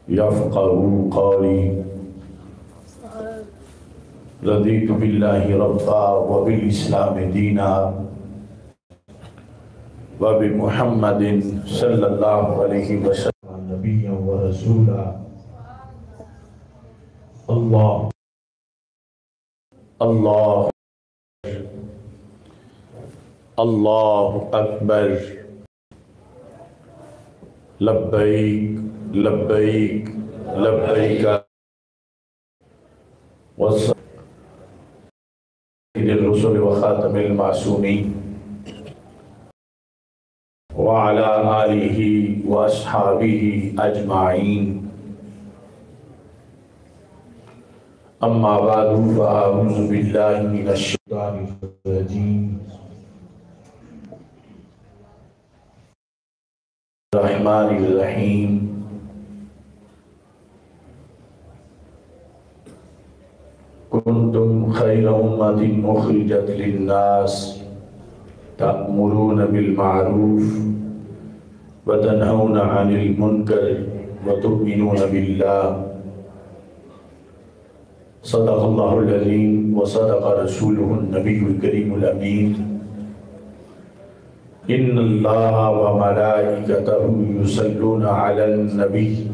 يفقهوا قولي. رضيت بالله ربا وبالإسلام دينا وبمحمد صلى الله عليه وسلم نبيا ورسولا. الله الله الله أكبر. لبيك لبيك لبيك. والسلام للرسل وخاتم المعصومين وعلى آله وأصحابه أجمعين. أما بعد فأعوذ بالله من الشيطان الرجيم. الرحمن الرحيم. كنتم خير أمة أخرجت للناس تأمرون بالمعروف وتنهون عن المنكر وتؤمنون بالله. صدق الله العظيم وصدق رسوله النبي الكريم الأمين. إن الله وملائكته يصلون على النبي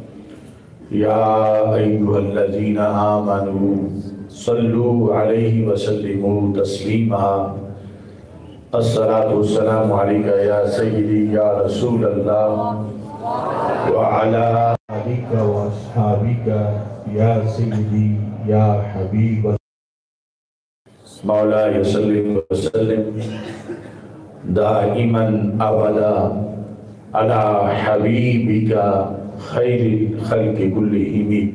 يا أيها الذين آمنوا صلوا عليه وسلموا تسليما. الصلاة والسلام عليك يا سيدي يا رسول الله وعلى آلك وأصحابك يا سيدي يا حبيب الله. مولاي صل وسلم دائما أبدا على حبيبك خير الخلق كلهم،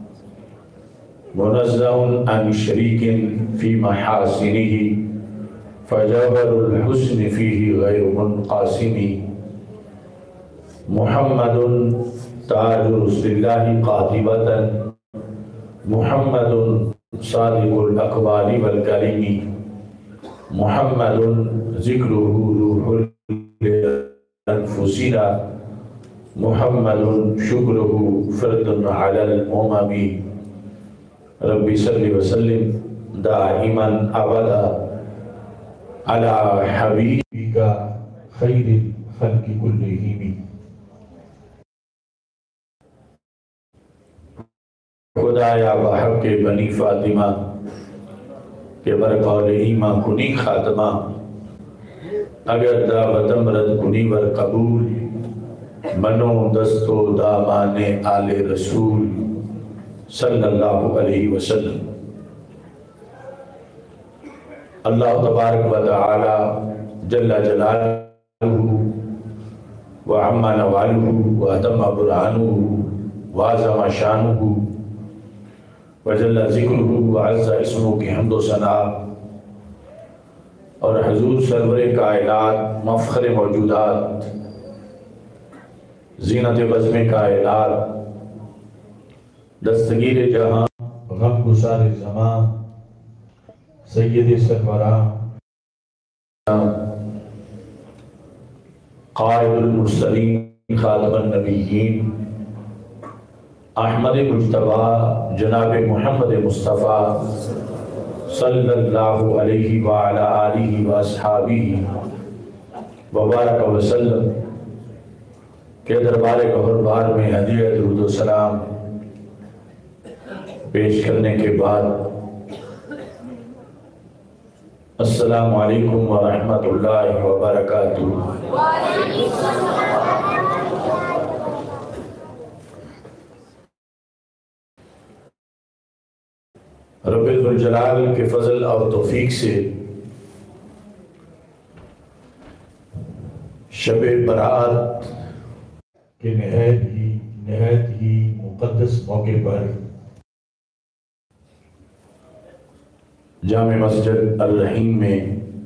منزه عن شريك في محاسنه فجبر الحسن فيه غير منقاسم. محمد تاج رسل الله قاطبة، محمد صادق الأقوال والكلم، محمد ذكره روح لأنفسنا، محمد شكره فرد على الأمم. ربي صل وسلم دائما أبدا على حبيبك خير الخلق كلهم. خدایا بحق بنی فاطمہ کہ برقول ایمہ کنی خاتمہ، اگر دعوتم رد کنی ور قبول، منو دستو دامان آل رسول صلی اللہ علیہ وسلم. اللہ تبارک و تعالی جل جلالہ وعم نوالہ واتم برہانہ وعظم شانہ وجل ذکرہ وعز اسمہ کی حمد و ثنا، اور حضور سرور کائنات مفخر موجودات زینت بزم کائنات دستگیر جہاں غم گسار زمان سید سروران قائد المرسلین خاتم النبیین احمد مجتبی جناب محمد مصطفیٰ صلی اللہ علیہ وعلی آلہ واصحابہ وبارک وسلم کے دربار گہر بار میں ہدیہ درود و سلام پیش کرنے کے بعد السلام علیکم ورحمۃ اللہ وبرکاتہ. رب ذوالجلال کے فضل اور توفیق سے شب برات کے نہایت ہی مقدس موقع پر جامع مسجد الرحیم میں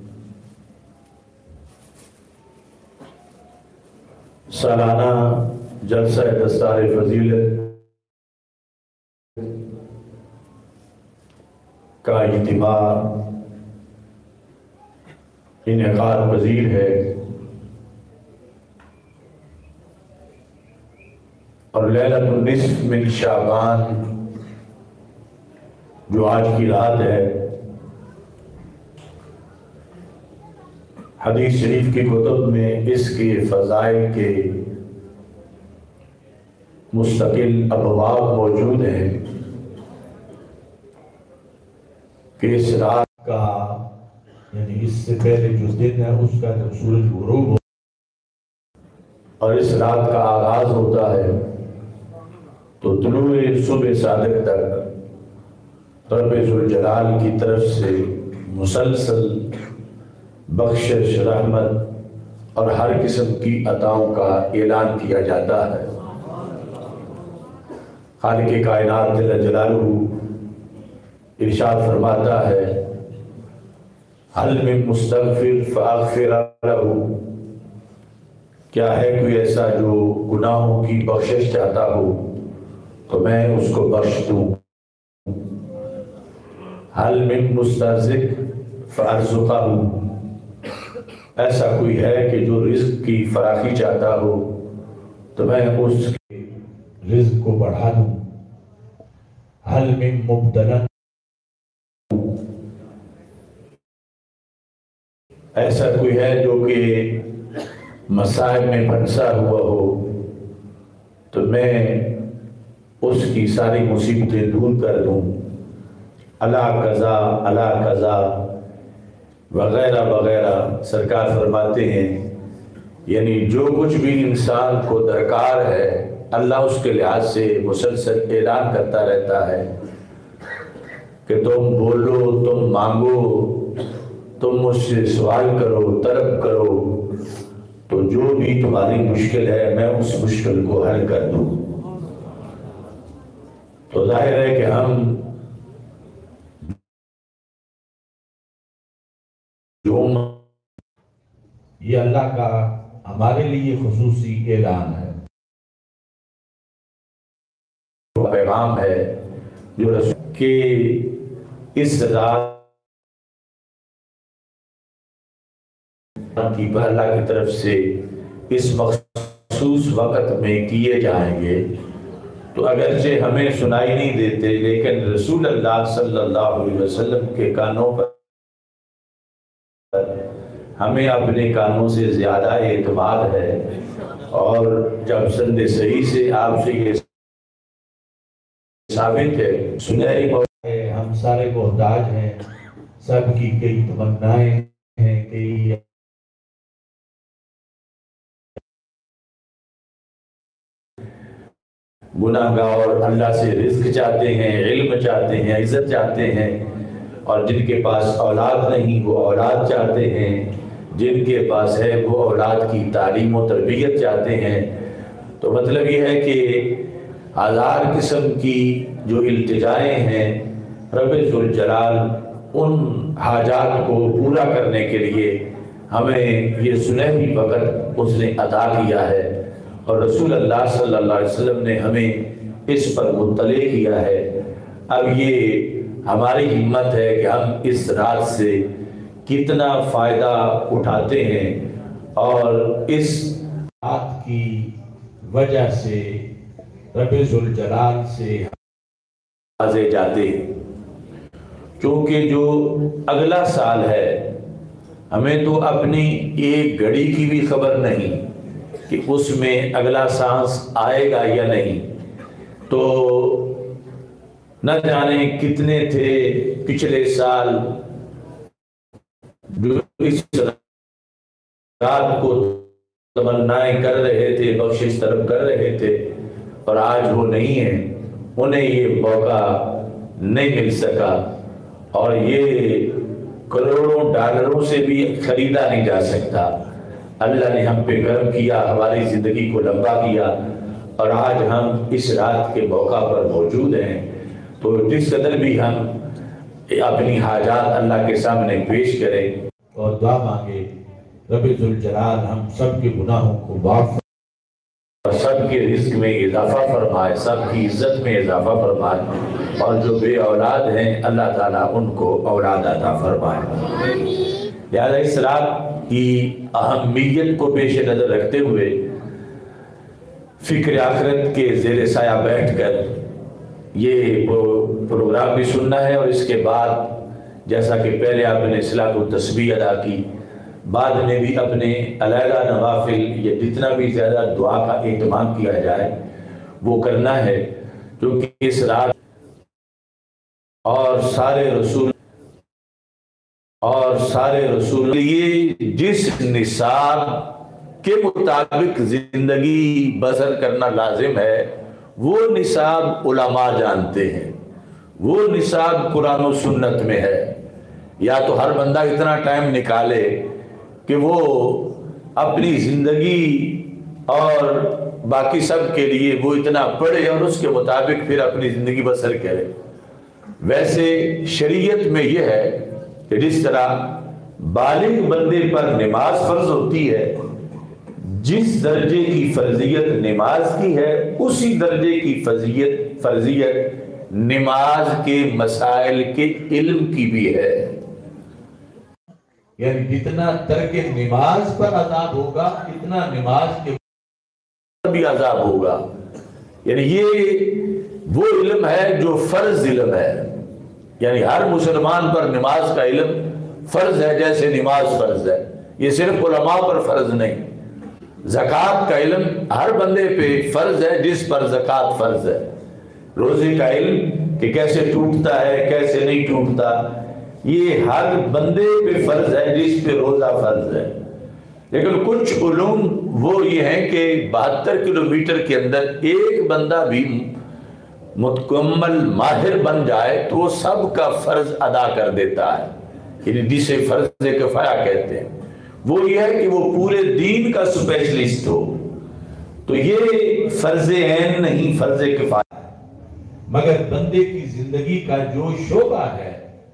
سالانہ جلسہ دستار فضیلت کا اجتماع انعقاد پذیر ہے، اور لیلۃ النصف من شعبان جو آج کی رات ہے، حدیث شریف کی کتب میں اس کے فضائل کے مستقل ابواب موجود ہیں کہ اس رات کا یعنی اس سے پہلے جو دن ہے اس کا جب سورج غروب ہو اور اس رات کا آغاز ہوتا ہے تو طلوع صبح صادق تک رب ذوالجلال کی طرف سے مسلسل بخشش، رحمت اور ہر قسم کی عطاؤں کا اعلان کیا جاتا ہے۔ خالق کائنات جل جلالہ ارشاد فرماتا ہے، حل من مستغفر فاغفر لہ، کیا ہے کوئی ایسا جو گناہوں کی بخشش چاہتا ہو تو میں اس کو بخش دوں۔ حل من مسترزق فارزقہ، ایسا کوئی ہے کہ جو رزق کی فراخی چاہتا ہو تو میں اس کے رزق کو بڑھا دوں۔ حل من مبتلا، ایسا کوئی ہے جو کہ مصائب میں پھنسا ہوا ہو تو میں اس کی ساری مصیبتیں دور کر دوں۔ اللہ قضا اللہ قضا وغیرہ وغیرہ سرکار فرماتے ہیں، یعنی جو کچھ بھی انسان کو درکار ہے اللہ اس کے لحاظ سے مسلسل اعلان کرتا رہتا ہے کہ تم بولو، تم مانگو، تم مجھ سے سوال کرو، طلب کرو، تو جو بھی تمہاری مشکل ہے میں اس مشکل کو حل کر دوں۔ تو ظاہر ہے کہ ہم یہ اللہ کا ہمارے لیے خصوصی اعلان ہے، پیغام ہے جو رسول کہ اس رات کی اللہ کی طرف سے اس مخصوص وقت میں کیے جائیں گے، تو اگرچہ ہمیں سنائی نہیں دیتے لیکن رسول اللہ صلی اللہ علیہ وسلم کے کانوں پر ہمیں اپنے کانوں سے زیادہ اعتماد ہے، اور جب سند صحیح سے آپ سے یہ ثابت ہے، سنہری موقع ہے، ہم سارے محتاج ہیں، سب کی کئی تمنائیں ہیں، کئی گناہ گار اللہ سے رزق چاہتے ہیں، علم چاہتے ہیں، عزت چاہتے ہیں، اور جن کے پاس اولاد نہیں وہ اولاد چاہتے ہیں، جن کے پاس ہے وہ اولاد کی تعلیم و تربیت چاہتے ہیں۔ تو مطلب یہ ہے کہ ہزار قسم کی جو التجائیں ہیں، رب ذوالجلال ان حاجات کو پورا کرنے کے لیے ہمیں یہ سنہری وقت اس نے عطا کیا ہے، اور رسول اللہ صلی اللہ علیہ وسلم نے ہمیں اس پر مطلع کیا ہے۔ اب یہ ہماری ہمت ہے کہ ہم اس رات سے کتنا فائدہ اٹھاتے ہیں، اور اس رات کی وجہ سے رب ذوالجلال سے آزے جاتے ہیں، کیونکہ جو اگلا سال ہے ہمیں تو اپنی ایک گھڑی کی بھی خبر نہیں کہ اس میں اگلا سانس آئے گا یا نہیں، تو نہ جانے کتنے تھے پچھلے سال جو اس رات کو تمنائیں کر رہے تھے، بخشش طلب کر رہے تھے، اور آج وہ نہیں ہیں، انہیں یہ موقع نہیں مل سکا، اور یہ کروڑوں ڈالروں سے بھی خریدا نہیں جا سکتا۔ اللہ نے ہم پہ کرم کیا، ہماری زندگی کو لمبا کیا، اور آج ہم اس رات کے موقع پر موجود ہیں، تو جس قدر بھی ہم اپنی حاجات اللہ کے سامنے پیش کریں اور دعا مانگے، رب ذوالجلال ہم سب کے گناہوں کو معاف اور سب کے رزق میں اضافہ فرمائے، سب کی عزت میں اضافہ فرمائے، اور جو بے اولاد ہیں اللہ تعالیٰ ان کو اولاد عطا فرمائے۔ لہذا اس رات کی اہمیت کو پیش نظر رکھتے ہوئے فکر آخرت کے زیر سایہ بیٹھ کر یہ پروگرام بھی سننا ہے، اور اس کے بعد جیسا کہ پہلے آپ نے صلاۃ و تسبیح ادا کی، بعد میں بھی اپنے علیحدہ نوافل یا جتنا بھی زیادہ دعا کا اہتمام کیا جائے وہ کرنا ہے، کیونکہ اس رات اور سارے رسول یہ جس نصاب کے مطابق زندگی بسر کرنا لازم ہے وہ نصاب علماء جانتے ہیں، وہ نصاب قرآن و سنت میں ہے۔ یا تو ہر بندہ اتنا ٹائم نکالے کہ وہ اپنی زندگی اور باقی سب کے لیے وہ اتنا پڑھے اور اس کے مطابق پھر اپنی زندگی بسر کرے۔ ویسے شریعت میں یہ ہے کہ جس طرح بالغ بندے پر نماز فرض ہوتی ہے، جس درجے کی فرضیت نماز کی ہے اسی درجے کی فرضیت نماز کے مسائل کے علم کی بھی ہے۔ یعنی جتنا ترک نماز پر عذاب ہوگا اتنا نماز کے بھی عذاب ہوگا۔ یعنی یہ وہ علم ہے جو فرض علم ہے، یعنی ہر مسلمان پر نماز کا علم فرض ہے جیسے نماز فرض ہے، یہ صرف علماء پر فرض نہیں۔ زکوٰۃ کا علم ہر بندے پہ فرض ہے جس پر زکوٰۃ فرض ہے۔ روزے کا علم کہ کیسے ٹوٹتا ہے کیسے نہیں ٹوٹتا یہ ہر بندے پہ فرض ہے جس پہ روزہ فرض ہے۔ لیکن کچھ علوم وہ یہ ہیں کہ 72 کلومیٹر کے اندر ایک بندہ بھی مکمل ماہر بن جائے تو وہ سب کا فرض ادا کر دیتا ہے، یعنی جسے فرض کفایہ کہتے ہیں۔ وہ یہ ہے کہ وہ پورے دین کا سپیشلسٹ ہو، تو یہ فرض عین نہیں، فرض کفایہ، مگر بندے کی زندگی کا جو شعبہ ہے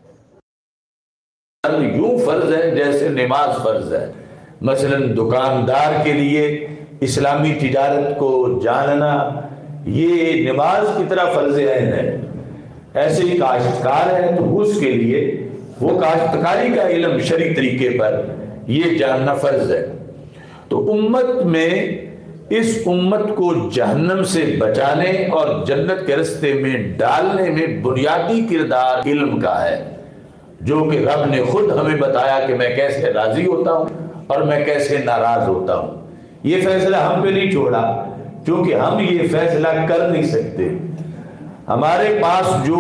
یوں فرض ہے جیسے نماز فرض ہے۔ مثلا دکاندار کے لیے اسلامی تجارت کو جاننا یہ نماز کی طرح فرض عین ہے۔ ایسے ہی کاشتکار ہے تو اس کے لیے وہ کاشتکاری کا علم شرعی طریقے پر یہ جاننا فرض ہے۔ تو امت میں اس امت کو جہنم سے بچانے اور جنت کے رستے میں ڈالنے میں بنیادی کردار علم کا ہے، جو کہ رب نے خود ہمیں بتایا کہ میں کیسے راضی ہوتا ہوں اور میں کیسے ناراض ہوتا ہوں۔ یہ فیصلہ ہم پہ نہیں چھوڑا، کیونکہ ہم یہ فیصلہ کر نہیں سکتے۔ ہمارے پاس جو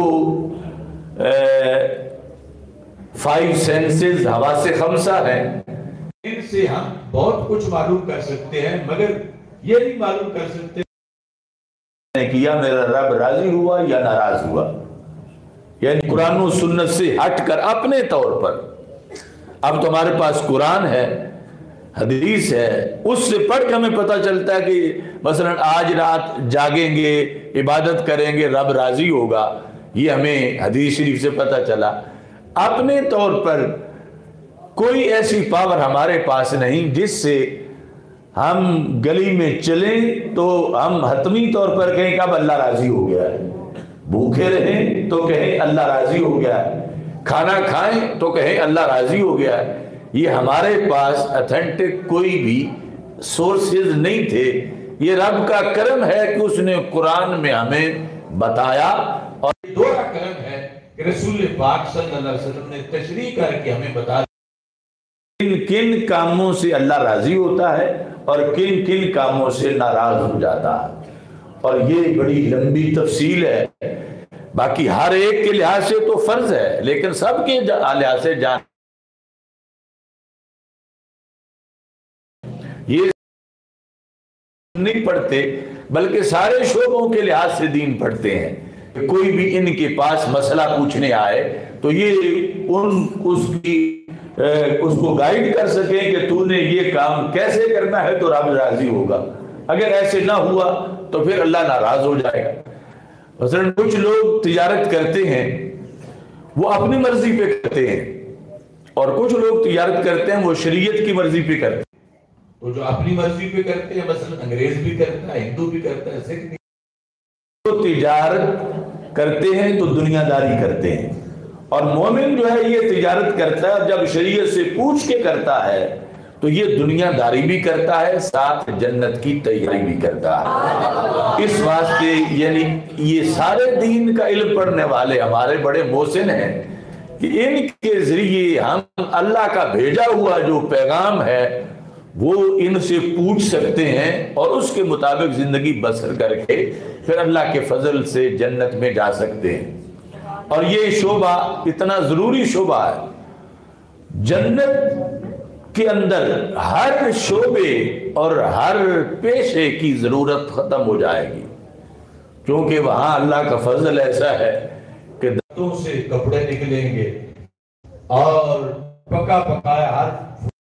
5 سینسز حواس خمسہ ہیں ان سے ہم بہت کچھ معلوم کر سکتے ہیں، مگر یہ نہیں معلوم کر سکتے کہ یا میرا رب راضی ہوا یا ناراض ہوا۔ یعنی قرآن و سنت سے ہٹ کر اپنے طور پر، اب تو ہمارے پاس قرآن ہے، حدیث ہے، اس سے پڑھ کے ہمیں پتہ چلتا ہے کہ مثلا آج رات جاگیں گے عبادت کریں گے رب راضی ہوگا، یہ ہمیں حدیث شریف سے پتہ چلا۔ اپنے طور پر کوئی ایسی پاور ہمارے پاس نہیں جس سے ہم گلی میں چلیں تو ہم حتمی طور پر کہیں کہ اب اللہ راضی ہو گیا ہے، بھوکے رہیں تو کہیں اللہ راضی ہو گیا ہے، کھانا کھائیں تو کہیں اللہ راضی ہو گیا ہے۔ یہ ہمارے پاس اتھینٹک کوئی بھی سورسز نہیں تھے، یہ رب کا کرم ہے کہ اس نے قرآن میں ہمیں بتایا، اور یہ دوہرا کرم ہے کہ رسول پاک صلی اللہ علیہ وسلم نے تشریح کر کے ہمیں بتا کن کن کاموں سے اللہ راضی ہوتا ہے اور کن کن کاموں سے ناراض ہو جاتا ہے، اور یہ بڑی لمبی تفصیل ہے۔ باقی ہر ایک کے لحاظ سے تو فرض ہے، لیکن سب کے لحاظ سے جان یہ نہیں پڑھتے بلکہ سارے شعبوں کے لحاظ سے دین پڑھتے ہیں۔ کہ کوئی بھی ان کے پاس مسئلہ پوچھنے آئے تو یہ اس کو گائیڈ کر سکیں کہ تو نے یہ کام کیسے کرنا ہے تو رب راضی ہوگا، اگر ایسے نہ ہوا تو پھر اللہ ناراض ہو جائے گا۔ مثلا کچھ لوگ تجارت کرتے ہیں وہ اپنی مرضی پہ کرتے ہیں، اور کچھ لوگ تجارت کرتے ہیں وہ شریعت کی مرضی پہ کرتے ہیں۔ تو جو اپنی مرضی پہ کرتے ہیں، مثلا انگریز بھی کرتا ہے، ہندو بھی کرتا ہے، سکھ بھی، تو تجارت کرتے ہیں تو دنیا داری کرتے ہیں، اور مومن جو ہے یہ تجارت کرتا ہے، اور جب شریعت سے پوچھ کے کرتا ہے تو یہ دنیا داری بھی کرتا ہے، ساتھ جنت کی تیاری بھی کرتا ہے۔ اس واسطے یعنی یہ سارے دین کا علم پڑھنے والے ہمارے بڑے محسن ہیں کہ ان کے ذریعے ہم اللہ کا بھیجا ہوا جو پیغام ہے وہ ان سے پوچھ سکتے ہیں اور اس کے مطابق زندگی بسر کر کے پھر اللہ کے فضل سے جنت میں جا سکتے ہیں۔ اور یہ شعبہ اتنا ضروری شعبہ ہے، جنت کے اندر ہر شعبے اور ہر پیشے کی ضرورت ختم ہو جائے گی، کیونکہ وہاں اللہ کا فضل ایسا ہے کہ دانتوں سے کپڑے نکلیں گے اور پکا پکایا ہر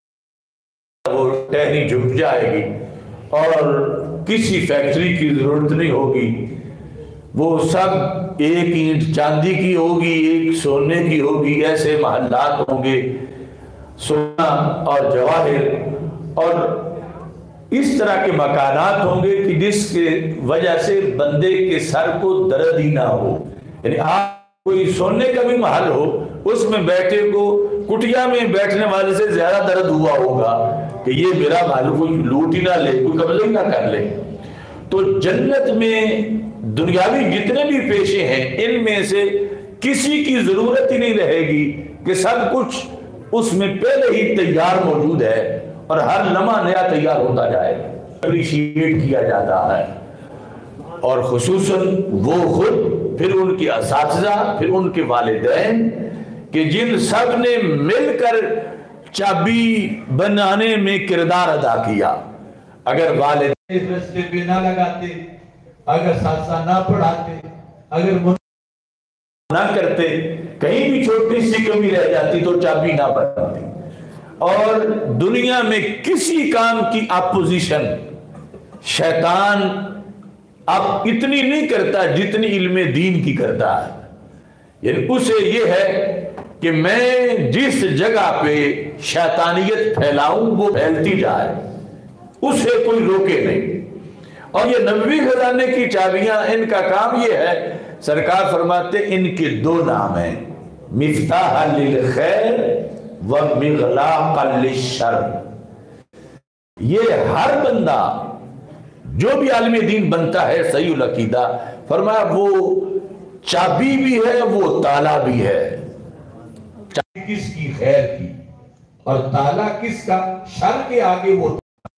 وہ ٹہنی جھک جائے گی اور کسی فیکٹری کی ضرورت نہیں ہوگی، وہ سب ایک اینٹ چاندی کی ہوگی، ایک سونے کی ہوگی، ایسے محلات ہوں گے سونا اور جواہر اور اس طرح کے مکانات ہوں گے کہ جس کے وجہ سے بندے کے سر کو درد ہی نہ ہو۔ یعنی آپ کوئی سونے کا بھی محل ہو، اس میں بیٹھے کو کٹیا میں بیٹھنے والے سے زیادہ درد ہوا ہوگا کہ یہ میرا محل کوئی لوٹ ہی نہ لے، کوئی قبضہ ہی نہ کر لے۔ تو جنت میں دنیاوی جتنے بھی پیشے ہیں ان میں سے کسی کی ضرورت ہی نہیں رہے گی کہ سب کچھ اس میں پہلے ہی تیار موجود ہے اور ہر لمحہ نیا تیار ہوتا جائے، اپریشیٹ کیا جاتا ہے۔ اور خصوصاً وہ خود، پھر ان کے اساتذہ، پھر ان کے والدین کہ جن سب نے مل کر چابی بنانے میں کردار ادا کیا۔ اگر والدین اس رستے پہ نہ لگاتے، اگر ساتھ نہ پڑھاتے، اگر نہ کرتے، کہیں بھی چھوٹی سی کمی رہ جاتی تو چابی نہ بنتی۔ اور دنیا میں کسی کام کی اپوزیشن شیطان اب اتنی نہیں کرتا جتنی علم دین کی کرتا ہے۔ یعنی اسے یہ ہے کہ میں جس جگہ پہ شیطانیت پھیلاؤں وہ پھیلتی جائے، اسے کوئی روکے نہیں۔ اور یہ نبوی خزانے کی چابیاں، ان کا کام یہ ہے، سرکار فرماتے ان کے دو نام ہیں، مفتاح للخیر و مغلاق للشر۔ یہ ہر بندہ جو بھی عالم دین بنتا ہے صحیح العقیدہ، فرمایا وہ چابی بھی ہے وہ تالا بھی ہے۔ چابی کس کی؟ خیر کی، اور تالا کس کا؟ شر کے آگے وہ۔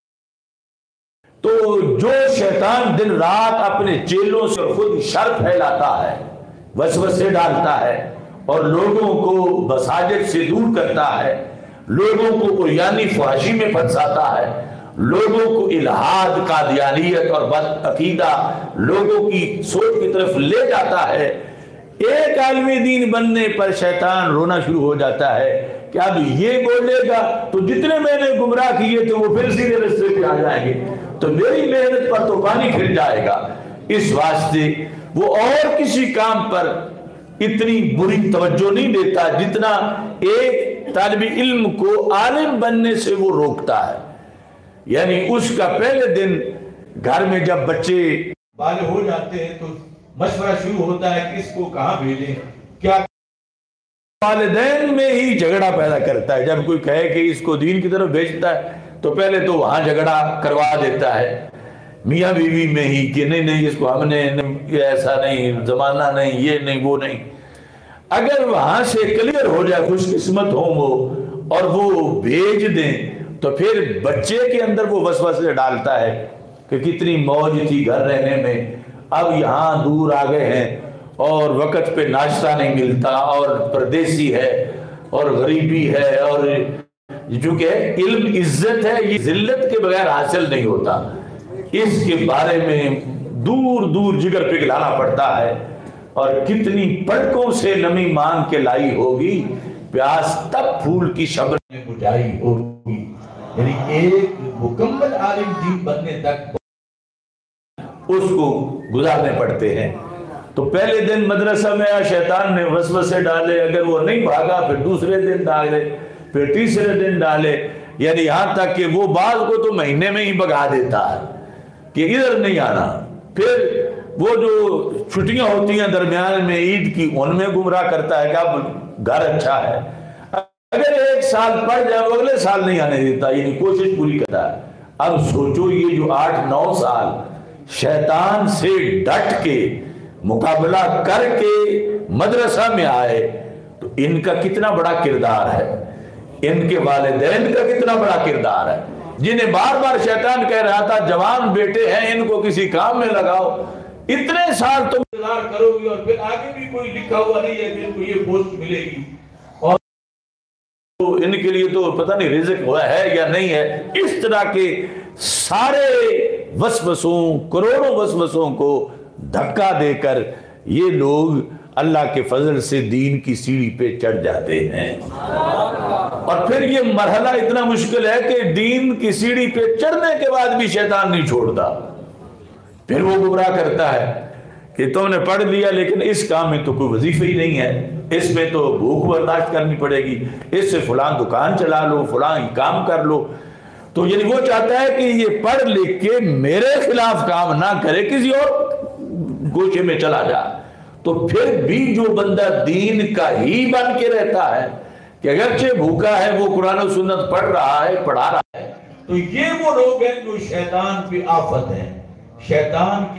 تو جو شیطان دن رات اپنے چیلوں سے خود شر پھیلاتا ہے، وسوسے ڈالتا ہے اور لوگوں کو مساجد سے دور کرتا ہے، لوگوں کو عریانی فحاشی میں پھنساتا ہے، لوگوں کو الہاد، قادیانیت اور بد عقیدہ لوگوں کی سوچ کی طرف لے جاتا ہے، ایک عالم دین بننے پر شیطان رونا شروع ہو جاتا ہے کہ اب یہ بولے گا تو جتنے میں نے گمراہ کیے تھے وہ پھر سیدھے راستے پہ آ جائیں گے، تو میری محنت پر تو پانی پھر جائے گا۔ اس واسطے وہ اور کسی کام پر اتنی بری توجہ نہیں دیتا جتنا ایک طالب علم کو عالم بننے سے وہ روکتا ہے۔ یعنی اس کا پہلے دن گھر میں جب بچے بالغ ہو جاتے ہیں تو مشورہ شروع ہوتا ہے کہ اس کو کہاں بھیجیں، کیا والدین میں ہی جھگڑا پیدا کرتا ہے۔ جب کوئی کہے کہ اس کو دین کی طرف بھیجتا ہے تو پہلے تو وہاں جھگڑا کروا دیتا ہے میاں بیوی میں ہی کہ نہیں اس کو ہم نے ایسا نہیں، زمانہ نہیں، یہ نہیں وہ نہیں۔ اگر وہاں سے کلیئر ہو جائے، خوش قسمت ہوں وہ اور وہ بھیج دیں، تو پھر بچے کے اندر وہ وسوسے ڈالتا ہے کہ کتنی موج تھی گھر رہنے میں، اب یہاں دور آ گئے ہیں اور وقت پہ ناشتہ نہیں ملتا اور پردیسی ہے اور غریبی ہے، اور چونکہ علم عزت ہے، یہ ذلت کے بغیر حاصل نہیں ہوتا، اس کے بارے میں دور دور جگر پگھلانا پڑتا ہے۔ اور کتنی پڑکوں سے نمی مانگ کے لائی ہوگی، پیاس تب پھول کی شبر میں بجھائی ہوگی۔ یعنی ایک مکمل عالم دین بننے تک اس کو گزارنے پڑتے ہیں۔ تو پہلے دن مدرسہ میں شیطان نے وسوسے ڈالے، اگر وہ نہیں بھاگا پھر دوسرے دن ڈالے، پھر تیسرے دن ڈالے، یعنی یہاں تک کہ وہ بعض کو تو مہینے میں ہی بھگا دیتا ہے کہ ادھر نہیں آنا۔ پھر وہ جو چھٹیاں ہوتی ہیں درمیان میں عید کی، ان میں گمراہ کرتا ہے کہ اب گھر اچھا ہے۔ اگر 1 سال پڑھ جائے وہ اگلے سال نہیں آنے دیتا، یعنی کوشش پوری کرتا ہے۔ اب سوچو یہ جو 8-9 سال شیطان سے ڈٹ کے مقابلہ کر کے مدرسہ میں آئے تو ان کا کتنا بڑا کردار ہے، ان کے والدین کا کتنا بڑا کردار ہے، جنہیں بار بار شیطان کہہ رہا تھا جوان بیٹے ہیں ان کو کسی کام میں لگاؤ، اتنے سال تم انتظار کرو گی اور پھر آگے بھی کوئی لکھا ہوا نہیں ہے کہ ان کو یہ پوسٹ ملے گی، اور ان کے لیے تو پتہ نہیں رزق ہوا ہے یا نہیں ہے۔ اس طرح کے سارے وسوسوں، کروڑوں وسوسوں کو دھکا دے کر یہ لوگ اللہ کے فضل سے دین کی سیڑھی پہ چڑھ جاتے ہیں، اور پھر یہ مرحلہ اتنا مشکل ہے کہ دین کی سیڑھی پہ چڑھنے کے بعد بھی شیطان نہیں چھوڑتا، پھر وہ گمراہ کرتا ہے کہ تم نے پڑھ لیا لیکن اس کام میں تو کوئی وظیفہ ہی نہیں ہے، اس میں تو بھوک برداشت کرنی پڑے گی، اس سے فلاں دکان چلا لو، فلاں کام کر لو۔ تو یعنی وہ چاہتا ہے کہ یہ پڑھ لکھ کے میرے خلاف کام نہ کرے، کسی اور گوشے میں چلا جا۔ تو پھر بھی جو بندہ دین کا ہی بن کے رہتا ہے کہ اگرچہ بھوکا ہے وہ قرآن و سنت پڑھ رہا ہے، پڑھا رہا ہے، تو یہ وہ لوگ ہیں جو شیطان پہ آفت ہیں، شیطان کی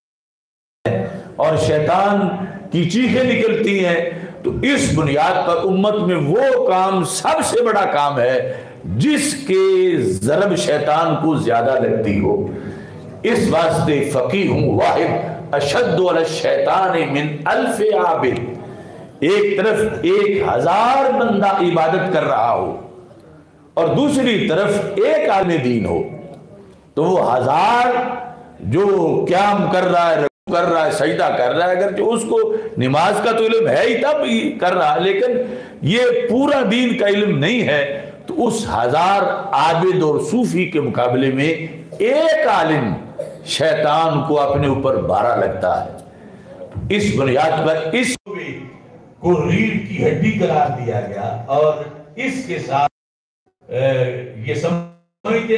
اور شیطان کی چیخیں نکلتی ہیں۔ تو اس بنیاد پر امت میں وہ کام سب سے بڑا کام ہے جس کے ضرب شیطان کو زیادہ لگتی ہو۔ اس واسطے فقیہ واحد اشد علی الشیطان من 1000 عابد، ایک طرف 1000 بندہ عبادت کر رہا ہو اور دوسری طرف ایک عالم دین ہو، تو وہ 1000 جو قیام کر رہا ہے، کر رہا ہے، سجدہ کر رہا ہے، اگرچہ اس کو نماز کا تو علم ہے ہی تب کر رہا ہے، لیکن یہ پورا دین کا علم نہیں ہے، تو اس 1000 عابد اور صوفی کے مقابلے میں ایک عالم شیطان کو اپنے اوپر بارہ لگتا ہے۔ اس بنیاد پر اس کو ریڑھ کی ہڈی قرار دیا گیا، اور اس کے ساتھ یہ سمجھتے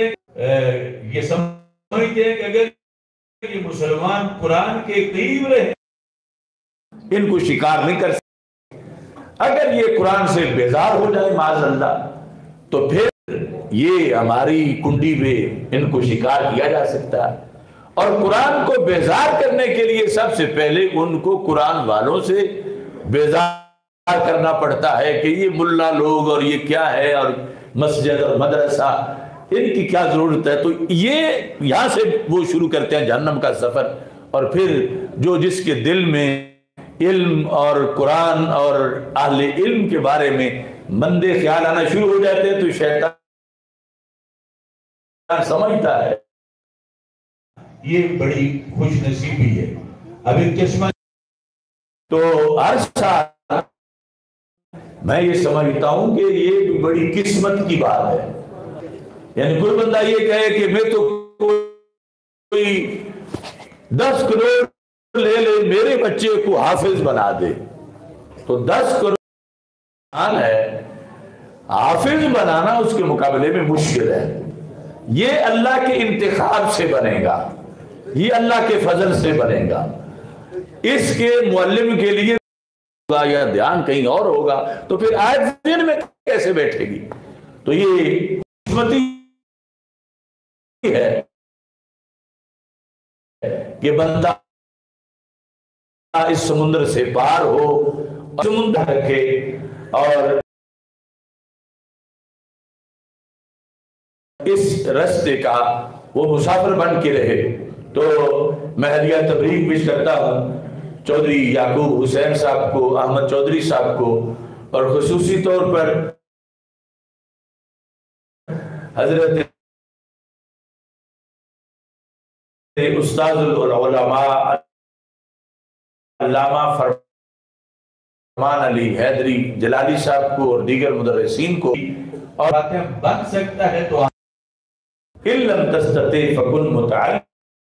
ہیں کہ اگر یہ مسلمان قرآن کے قریب رہے ان کو شکار نہیں کر سکتے، اگر یہ قرآن سے بیزار ہو جائے معاذ اللہ تو پھر یہ ہماری کنڈی پہ ان کو شکار کیا جا سکتا ہے۔ اور قرآن کو بیزار کرنے کے لیے سب سے پہلے ان کو قرآن والوں سے بیزار کرنا پڑتا ہے کہ یہ ملا لوگ اور یہ کیا ہے، اور مسجد اور مدرسہ ان کی کیا ضرورت ہے۔ تو یہ یہاں سے وہ شروع کرتے ہیں جہنم کا سفر، اور پھر جو جس کے دل میں علم اور قرآن اور اہل علم کے بارے میں مندے خیال آنا شروع ہو جاتے ہیں تو شیطان سمجھتا ہے یہ بڑی خوش نصیبی ہے۔ اب ایک چشمہ تو ہر سال میں یہ سمجھتا ہوں کہ یہ بڑی قسمت کی بات ہے، یعنی کوئی بندہ یہ کہے کہ میں تو کوئی 10 کروڑ لے لے میرے بچے کو حافظ بنا دے، تو 10 کروڑ ہے، حافظ بنانا اس کے مقابلے میں مشکل ہے۔ یہ اللہ کے انتخاب سے بنے گا، یہ اللہ کے فضل سے بنے گا، اس کے معلم کے لیے یا دھیان کہیں اور ہوگا، تو پھر آج دن میں کیسے بیٹھے گی؟ تو یہ قسمتی ہے کہ بندہ اس سمندر سے پار ہو، سمندر رکھے اور اس رستے کا وہ مسافر بن کے رہے۔ تو میں ہدیہ تبریک پیش کرتا ہوں چودھری یعقوب حسین صاحب کو، احمد چودھری صاحب کو، اور خصوصی طور پر حضرت استاذ العلماء علامہ فرمان علی حیدری جلالی صاحب کو اور دیگر مدرسین کو، اور بن سکتا ہے تو ان لم تستطع فکن متعلما،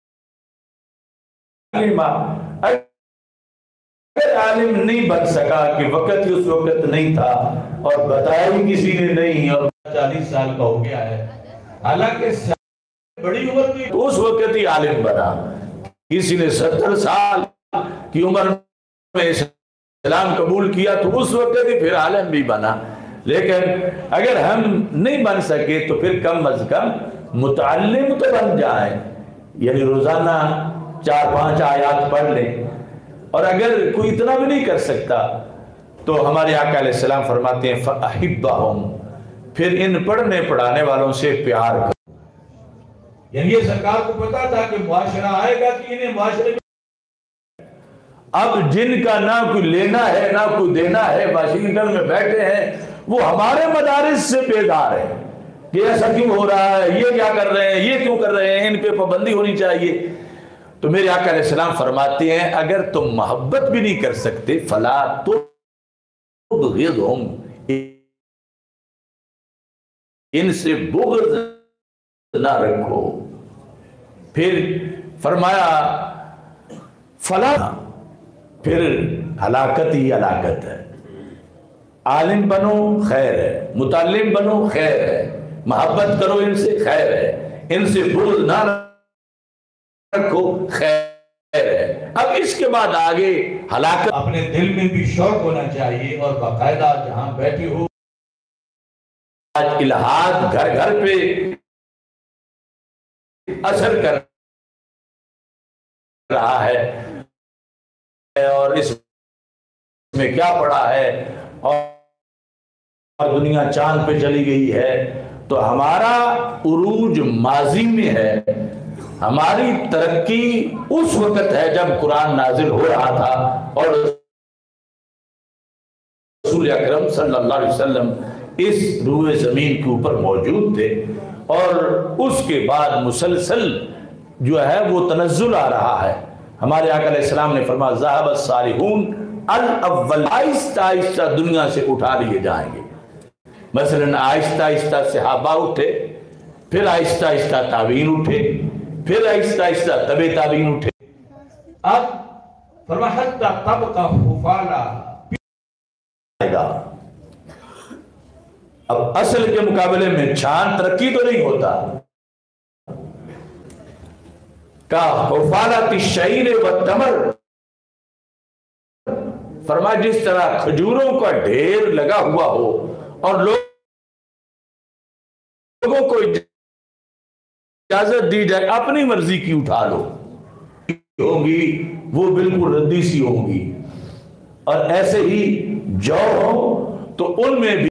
اگر عالم نہیں بن سکا کہ وقت ہی اس وقت نہیں تھا اور بتایا ہی کسی نے نہیں، اور 40 سال کا ہو گیا ہے، حالانکہ بڑی عمر کی تو اس وقت ہی عالم بنا، کسی نے 70 سال کی عمر میں اسلام قبول کیا تو اس وقت ہی پھر عالم بھی بنا، لیکن اگر ہم نہیں بن سکے تو پھر کم از کم متعلم تو بن جائیں، یعنی روزانہ 4-5 آیات پڑھ لیں۔ اور اگر کوئی اتنا بھی نہیں کر سکتا تو ہمارے آقا علیہ السلام فرماتے ہیں فَأَحِبَّهُمْ، پھر ان پڑھنے پڑھانے والوں سے پیار کر۔ یعنی یہ سرکار کو پتا تھا کہ معاشرہ آئے گا کہ انہیں معاشرے میں اب جن کا نہ کوئی لینا ہے نہ کوئی دینا ہے واشنگٹن میں بیٹھے ہیں، وہ ہمارے مدارس سے بیدار ہیں کہ ایسا کیوں ہو رہا ہے، یہ کیا کر رہے ہیں، یہ کیوں کر رہے ہیں، ان پہ پابندی ہونی چاہیے۔ تو میرے آقا علیہ السلام فرماتے ہیں اگر تم محبت بھی نہیں کر سکتے فلا تبغضہم، ان سے بغض نہ رکھو۔ پھر فرمایا فلا، پھر ہلاکت ہی ہلاکت ہے۔ عالم بنو خیر ہے، متعلم بنو خیر ہے، محبت کرو ان سے خیر ہے، ان سے بغض نہ رکھو خیر ہے۔ اب اس کے بعد آگے ہلاکت۔ اپنے دل میں بھی شوق ہونا چاہیے اور باقاعدہ جہاں بیٹھے ہو آج الہاد گھر گھر پہ اثر کر رہا ہے، اور اس میں کیا پڑا ہے، اور دنیا چاند پہ چلی گئی ہے۔ تو ہمارا عروج ماضی میں ہے، ہماری ترقی اس وقت ہے جب قرآن نازل ہو رہا تھا اور رسول اکرم صلی اللہ علیہ وسلم اس روئے زمین کے اوپر موجود تھے، اور اس کے بعد مسلسل جو ہے وہ تنزل آ رہا ہے۔ ہمارے آقا علیہ السلام نے فرمایا ذهب الصالحون الاول، آہستہ آہستہ دنیا سے اٹھا لیے جائیں گے۔ مثلاً آہستہ آہستہ صحابہ اٹھے، پھر آہستہ آہستہ تابعین اٹھے، پھر آہستہ آہستہ تبع تابعین اٹھے۔ اب فرمایا حتی تبقى حفالا، اب اصل کے مقابلے میں چھان ترقی تو نہیں ہوتا، کا حفالت الشعیر والتمر، فرمایا جس طرح کھجوروں کا ڈھیر لگا ہوا ہو اور لوگوں کو اجازت دی جائے اپنی مرضی کی اٹھا لو ہوگی، وہ بالکل ردی سی ہوگی، اور ایسے ہی جو ہو تو ان میں بھی